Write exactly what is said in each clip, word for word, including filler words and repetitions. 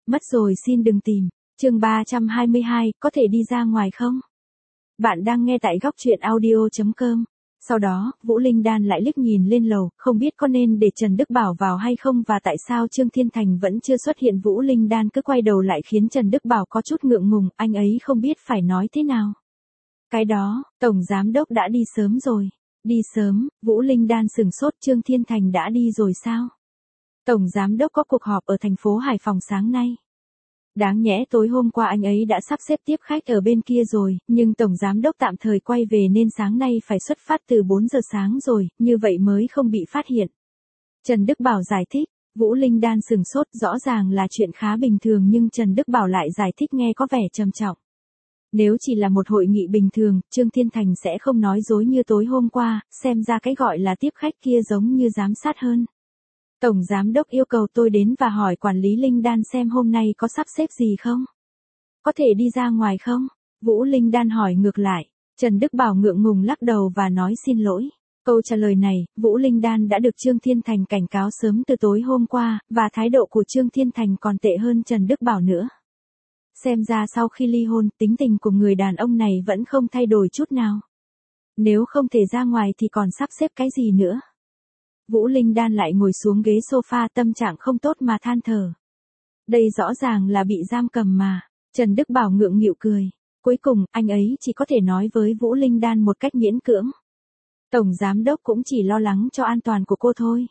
Mất rồi xin đừng tìm. Chương ba trăm hai mươi hai, có thể đi ra ngoài không? Bạn đang nghe tại góc truyện audio chấm com. Sau đó, Vũ Linh Đan lại liếc nhìn lên lầu, không biết có nên để Trần Đức Bảo vào hay không và tại sao Trương Thiên Thành vẫn chưa xuất hiện. Vũ Linh Đan cứ quay đầu lại khiến Trần Đức Bảo có chút ngượng ngùng, anh ấy không biết phải nói thế nào. Cái đó, Tổng Giám Đốc đã đi sớm rồi. Đi sớm, Vũ Linh Đan sừng sốt. Trương Thiên Thành đã đi rồi sao? Tổng Giám Đốc có cuộc họp ở thành phố Hải Phòng sáng nay. Đáng nhẽ tối hôm qua anh ấy đã sắp xếp tiếp khách ở bên kia rồi, nhưng Tổng Giám Đốc tạm thời quay về nên sáng nay phải xuất phát từ bốn giờ sáng rồi, như vậy mới không bị phát hiện. Trần Đức Bảo giải thích. Vũ Linh Đan sừng sốt, rõ ràng là chuyện khá bình thường nhưng Trần Đức Bảo lại giải thích nghe có vẻ trầm trọng. Nếu chỉ là một hội nghị bình thường, Trương Thiên Thành sẽ không nói dối như tối hôm qua, xem ra cái gọi là tiếp khách kia giống như giám sát hơn. Tổng Giám Đốc yêu cầu tôi đến và hỏi quản lý Linh Đan xem hôm nay có sắp xếp gì không? Có thể đi ra ngoài không? Vũ Linh Đan hỏi ngược lại. Trần Đức Bảo ngượng ngùng lắc đầu và nói xin lỗi. Câu trả lời này, Vũ Linh Đan đã được Trương Thiên Thành cảnh cáo sớm từ tối hôm qua, và thái độ của Trương Thiên Thành còn tệ hơn Trần Đức Bảo nữa. Xem ra sau khi ly hôn, tính tình của người đàn ông này vẫn không thay đổi chút nào. Nếu không thể ra ngoài thì còn sắp xếp cái gì nữa? Vũ Linh Đan lại ngồi xuống ghế sofa, tâm trạng không tốt mà than thở. Đây rõ ràng là bị giam cầm mà. Trần Đức Bảo ngượng nghịu cười. Cuối cùng, anh ấy chỉ có thể nói với Vũ Linh Đan một cách miễn cưỡng. Tổng Giám Đốc cũng chỉ lo lắng cho an toàn của cô thôi.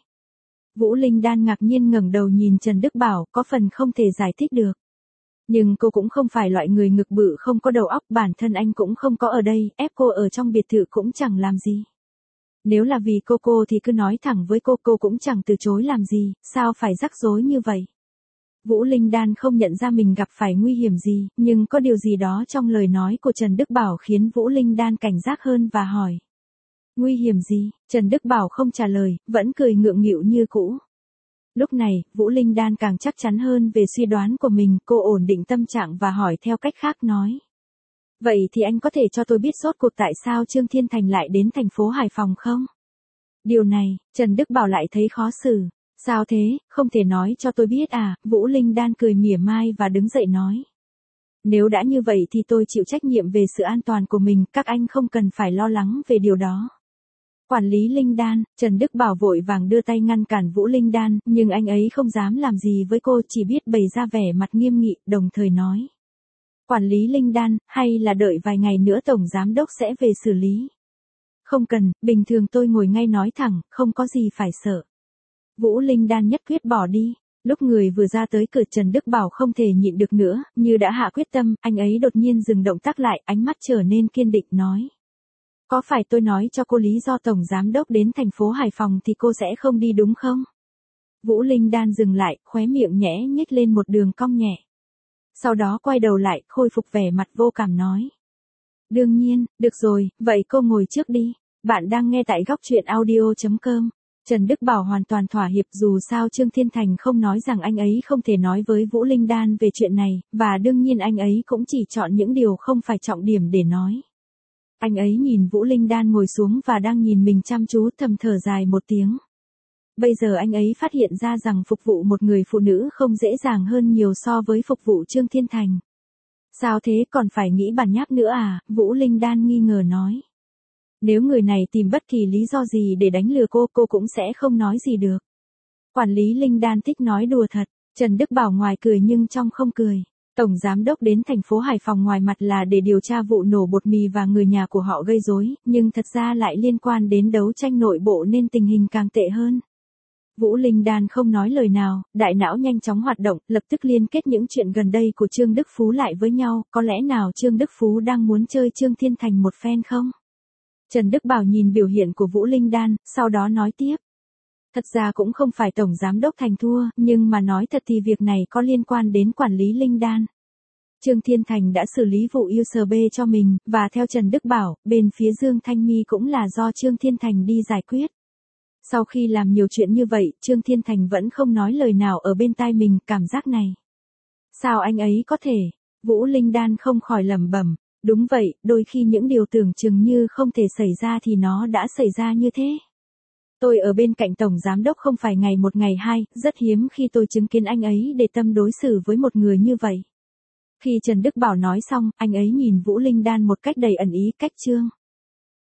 Vũ Linh Đan ngạc nhiên ngẩng đầu nhìn Trần Đức Bảo, có phần không thể giải thích được. Nhưng cô cũng không phải loại người ngực bự không có đầu óc, bản thân anh cũng không có ở đây, ép cô ở trong biệt thự cũng chẳng làm gì. Nếu là vì cô cô thì cứ nói thẳng với cô, cô cũng chẳng từ chối làm gì, sao phải rắc rối như vậy? Vũ Linh Đan không nhận ra mình gặp phải nguy hiểm gì, nhưng có điều gì đó trong lời nói của Trần Đức Bảo khiến Vũ Linh Đan cảnh giác hơn và hỏi. Nguy hiểm gì? Trần Đức Bảo không trả lời, vẫn cười ngượng nghịu như cũ. Lúc này, Vũ Linh Đan càng chắc chắn hơn về suy đoán của mình, cô ổn định tâm trạng và hỏi theo cách khác nói. Vậy thì anh có thể cho tôi biết rốt cuộc tại sao Trương Thiên Thành lại đến thành phố Hải Phòng không? Điều này, Trần Đức Bảo lại thấy khó xử. Sao thế, không thể nói cho tôi biết à? Vũ Linh Đan cười mỉa mai và đứng dậy nói. Nếu đã như vậy thì tôi chịu trách nhiệm về sự an toàn của mình, các anh không cần phải lo lắng về điều đó. Quản lý Linh Đan, Trần Đức Bảo vội vàng đưa tay ngăn cản Vũ Linh Đan, nhưng anh ấy không dám làm gì với cô, chỉ biết bày ra vẻ mặt nghiêm nghị, đồng thời nói. Quản lý Linh Đan, hay là đợi vài ngày nữa Tổng Giám Đốc sẽ về xử lý. Không cần, bình thường tôi ngồi ngay nói thẳng, không có gì phải sợ. Vũ Linh Đan nhất quyết bỏ đi. Lúc người vừa ra tới cửa, Trần Đức Bảo không thể nhịn được nữa, như đã hạ quyết tâm, anh ấy đột nhiên dừng động tác lại, ánh mắt trở nên kiên định nói. Có phải tôi nói cho cô lý do Tổng Giám Đốc đến thành phố Hải Phòng thì cô sẽ không đi đúng không? Vũ Linh Đan dừng lại, khóe miệng nhẽ nhếch lên một đường cong nhẹ. Sau đó quay đầu lại, khôi phục vẻ mặt vô cảm nói. Đương nhiên, được rồi, vậy cô ngồi trước đi. Bạn đang nghe tại góc truyện audio chấm com. Trần Đức Bảo hoàn toàn thỏa hiệp, dù sao Trương Thiên Thành không nói rằng anh ấy không thể nói với Vũ Linh Đan về chuyện này, và đương nhiên anh ấy cũng chỉ chọn những điều không phải trọng điểm để nói. Anh ấy nhìn Vũ Linh Đan ngồi xuống và đang nhìn mình chăm chú, thầm thở dài một tiếng. Bây giờ anh ấy phát hiện ra rằng phục vụ một người phụ nữ không dễ dàng hơn nhiều so với phục vụ Trương Thiên Thành. Sao thế, còn phải nghĩ bản nháp nữa à? Vũ Linh Đan nghi ngờ nói. Nếu người này tìm bất kỳ lý do gì để đánh lừa cô, cô cũng sẽ không nói gì được. Quản lý Linh Đan thích nói đùa thật. Trần Đức Bảo ngoài cười nhưng trong không cười. Tổng Giám Đốc đến thành phố Hải Phòng ngoài mặt là để điều tra vụ nổ bột mì và người nhà của họ gây rối, nhưng thật ra lại liên quan đến đấu tranh nội bộ nên tình hình càng tệ hơn. Vũ Linh Đan không nói lời nào, đại não nhanh chóng hoạt động, lập tức liên kết những chuyện gần đây của Trương Đức Phú lại với nhau, có lẽ nào Trương Đức Phú đang muốn chơi Trương Thiên Thành một phen không? Trần Đức Bảo nhìn biểu hiện của Vũ Linh Đan, sau đó nói tiếp. Thật ra cũng không phải Tổng Giám Đốc Thành thua, nhưng mà nói thật thì việc này có liên quan đến quản lý Linh Đan. Trương Thiên Thành đã xử lý vụ u ét bê cho mình, và theo Trần Đức Bảo, bên phía Dương Thanh My cũng là do Trương Thiên Thành đi giải quyết. Sau khi làm nhiều chuyện như vậy, Trương Thiên Thành vẫn không nói lời nào ở bên tai mình, cảm giác này. Sao anh ấy có thể? Vũ Linh Đan không khỏi lẩm bẩm. Đúng vậy, đôi khi những điều tưởng chừng như không thể xảy ra thì nó đã xảy ra như thế. Tôi ở bên cạnh Tổng Giám Đốc không phải ngày một ngày hai, rất hiếm khi tôi chứng kiến anh ấy để tâm đối xử với một người như vậy. Khi Trần Đức Bảo nói xong, anh ấy nhìn Vũ Linh Đan một cách đầy ẩn ý, cách Trương.